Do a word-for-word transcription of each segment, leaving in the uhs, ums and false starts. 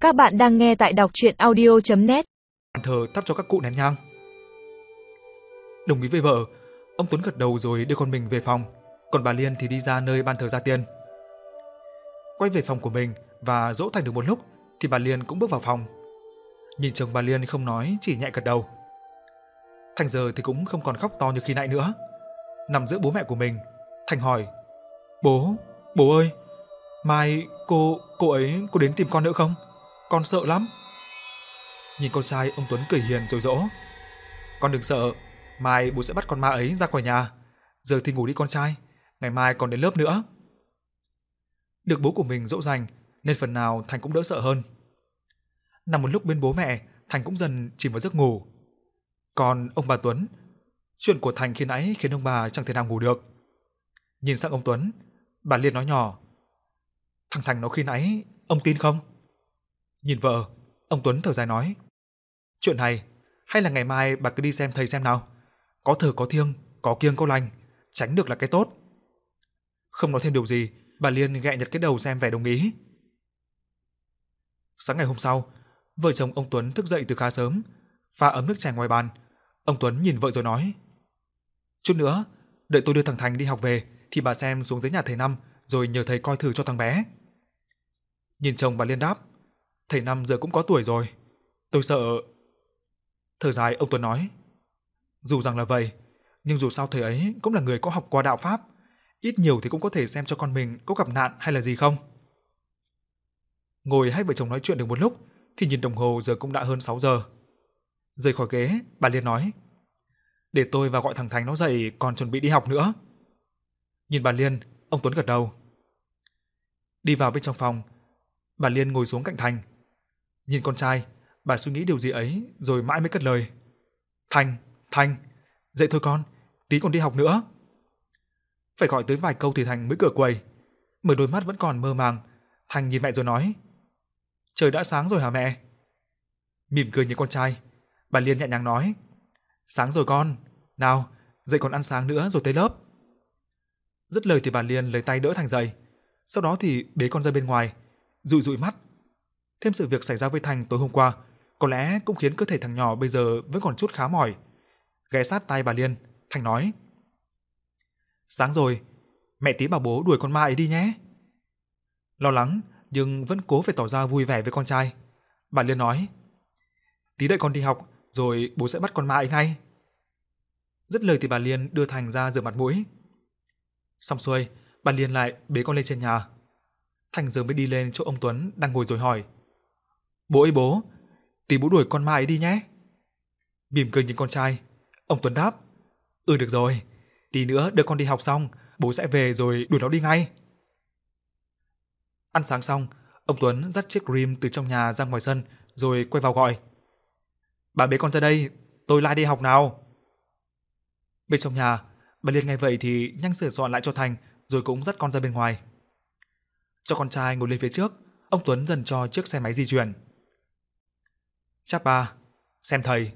Các bạn đang nghe tại đọc truyện audio chấm net. Bàn thờ thắp cho các cụ nén nhang. Đồng ý với vợ, ông Tuấn gật đầu rồi đưa con mình về phòng, còn bà Liên thì đi ra nơi ban thờ gia tiên. Quay về phòng của mình và dỗ Thành được một lúc thì bà Liên cũng bước vào phòng. Nhìn chồng bà Liên không nói, chỉ nhẹ gật đầu. Thành giờ thì cũng không còn khóc to như khi nãy nữa. Nằm giữa bố mẹ của mình, Thành hỏi: "Bố, bố ơi, mai cô cô ấy có đến tìm con nữa không? Con sợ lắm." Nhìn con trai, ông Tuấn cười hiền rồi dỗ: "Con đừng sợ, mai bố sẽ bắt con ma ấy ra khỏi nhà. Giờ thì ngủ đi con trai, ngày mai còn đến lớp nữa." Được bố của mình dỗ dành nên phần nào Thành cũng đỡ sợ hơn. Nằm một lúc bên bố mẹ, Thành cũng dần chìm vào giấc ngủ. Còn ông bà Tuấn, chuyện của Thành khi nãy khiến ông bà chẳng thể nào ngủ được. Nhìn sang ông Tuấn, bà Liên nói nhỏ: "Thằng Thành nó khi nãy, ông tin không?" Nhìn vợ, ông Tuấn thở dài nói: "Chuyện này, hay là ngày mai bà cứ đi xem thầy xem nào. Có thờ có thiêng, có kiêng có lành, tránh được là cái tốt." Không nói thêm điều gì, bà Liên ghẹ nhặt cái đầu xem vẻ đồng ý. Sáng ngày hôm sau, vợ chồng ông Tuấn thức dậy từ khá sớm, pha ấm nước chè ngoài bàn. Ông Tuấn nhìn vợ rồi nói: "Chút nữa, đợi tôi đưa thằng Thành đi học về thì bà xem xuống dưới nhà thầy Năm rồi nhờ thầy coi thử cho thằng bé." Nhìn chồng bà Liên đáp: "Thầy Năm giờ cũng có tuổi rồi, tôi sợ." Thở dài ông Tuấn nói: "Dù rằng là vậy, nhưng dù sao thầy ấy cũng là người có học qua đạo pháp, ít nhiều thì cũng có thể xem cho con mình có gặp nạn hay là gì không." Ngồi hai vợ chồng nói chuyện được một lúc thì nhìn đồng hồ giờ cũng đã hơn sáu giờ. Rời khỏi ghế, bà Liên nói: "Để tôi vào gọi thằng Thành nó dậy còn chuẩn bị đi học nữa." Nhìn bà Liên, ông Tuấn gật đầu. Đi vào bên trong phòng, bà Liên ngồi xuống cạnh Thành. Nhìn con trai, bà suy nghĩ điều gì ấy rồi mãi mới cất lời: "Thành, Thành, dậy thôi con, tí còn đi học nữa." Phải gọi tới vài câu thì Thành mới cửa quầy. Mở đôi mắt vẫn còn mơ màng, Thành nhìn mẹ rồi nói: "Trời đã sáng rồi hả mẹ?" Mỉm cười nhìn con trai, bà Liên nhẹ nhàng nói: "Sáng rồi con, nào, dậy còn ăn sáng nữa rồi tới lớp." Dứt lời thì bà Liên lấy tay đỡ Thành dậy, sau đó thì bế con ra bên ngoài, dụi dụi mắt. Thêm sự việc xảy ra với Thành tối hôm qua, có lẽ cũng khiến cơ thể thằng nhỏ bây giờ vẫn còn chút khá mỏi. Ghé sát tai bà Liên, Thành nói: "Sáng rồi, mẹ tí bảo bố đuổi con ma ấy đi nhé." Lo lắng nhưng vẫn cố phải tỏ ra vui vẻ với con trai, bà Liên nói: "Tí đợi con đi học rồi bố sẽ bắt con ma ấy ngay." Dứt lời thì bà Liên đưa Thành ra rửa mặt mũi. Xong xuôi, bà Liên lại bế con lên trên nhà. Thành giờ mới đi lên chỗ ông Tuấn đang ngồi rồi hỏi: "Bố ơi bố, tí bố đuổi con ma ấy đi nhé." Mỉm cười nhìn con trai, ông Tuấn đáp: "Ừ được rồi, tí nữa đưa con đi học xong, bố sẽ về rồi đuổi nó đi ngay." Ăn sáng xong, ông Tuấn dắt chiếc Dream từ trong nhà ra ngoài sân rồi quay vào gọi: "Bà bế con ra đây, tôi lại đi học nào." Bên trong nhà, bà Liên nghe vậy thì nhanh sửa soạn lại cho Thành rồi cũng dắt con ra bên ngoài. Cho con trai ngồi lên phía trước, ông Tuấn dần cho chiếc xe máy di chuyển. Chap ba, xem thầy.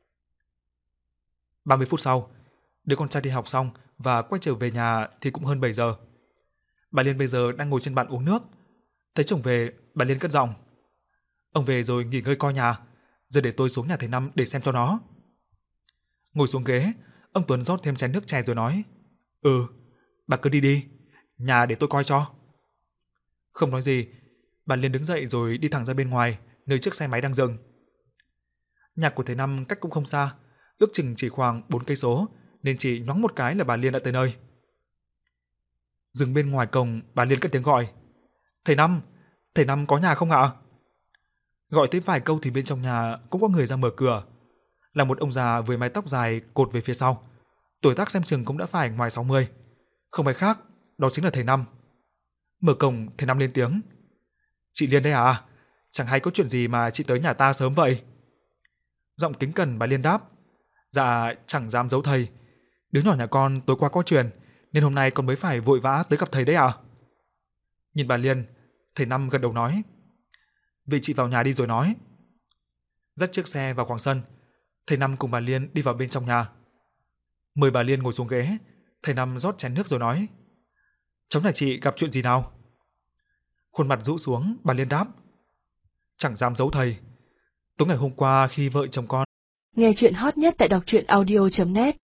ba mươi phút sau, đứa con trai đi học xong và quay trở về nhà thì cũng hơn bảy giờ. Bà Liên bây giờ đang ngồi trên bàn uống nước. Thấy chồng về, bà Liên cất giọng: "Ông về rồi nghỉ ngơi coi nhà, giờ để tôi xuống nhà thầy Năm để xem cho nó." Ngồi xuống ghế, ông Tuấn rót thêm chén nước chè rồi nói: "Ừ, bà cứ đi đi, nhà để tôi coi cho." Không nói gì, bà Liên đứng dậy rồi đi thẳng ra bên ngoài, nơi chiếc xe máy đang dừng. Nhà của thầy Năm cách cũng không xa, ước chừng chỉ khoảng bốn cây số, nên chỉ nhoáng một cái là bà Liên đã tới nơi. Dừng bên ngoài cổng, bà Liên cất tiếng gọi: "Thầy Năm, thầy Năm có nhà không ạ?" Gọi tới vài câu thì bên trong nhà cũng có người ra mở cửa, là một ông già với mái tóc dài cột về phía sau, tuổi tác xem chừng cũng đã phải ngoài sáu mươi, không ai khác, đó chính là thầy Năm. Mở cổng, thầy Năm lên tiếng: "Chị Liên đây à? Chẳng hay có chuyện gì mà chị tới nhà ta sớm vậy?" Giọng kính cẩn bà Liên đáp: "Dạ, chẳng dám giấu thầy, đứa nhỏ nhà con tối qua có chuyện, nên hôm nay con mới phải vội vã tới gặp thầy đấy ạ." Nhìn bà Liên, thầy Năm gật đầu nói: "Vậy chị vào nhà đi rồi nói." Dắt chiếc xe vào khoảng sân, thầy Năm cùng bà Liên đi vào bên trong nhà. Mời bà Liên ngồi xuống ghế, thầy Năm rót chén nước rồi nói: "Cháu nhà chị gặp chuyện gì nào?" Khuôn mặt rũ xuống, bà Liên đáp: chẳng dám giấu thầy. Tối ngày hôm qua khi vợ chồng con Nghe chuyện hot nhất tại đọc truyện audio chấm net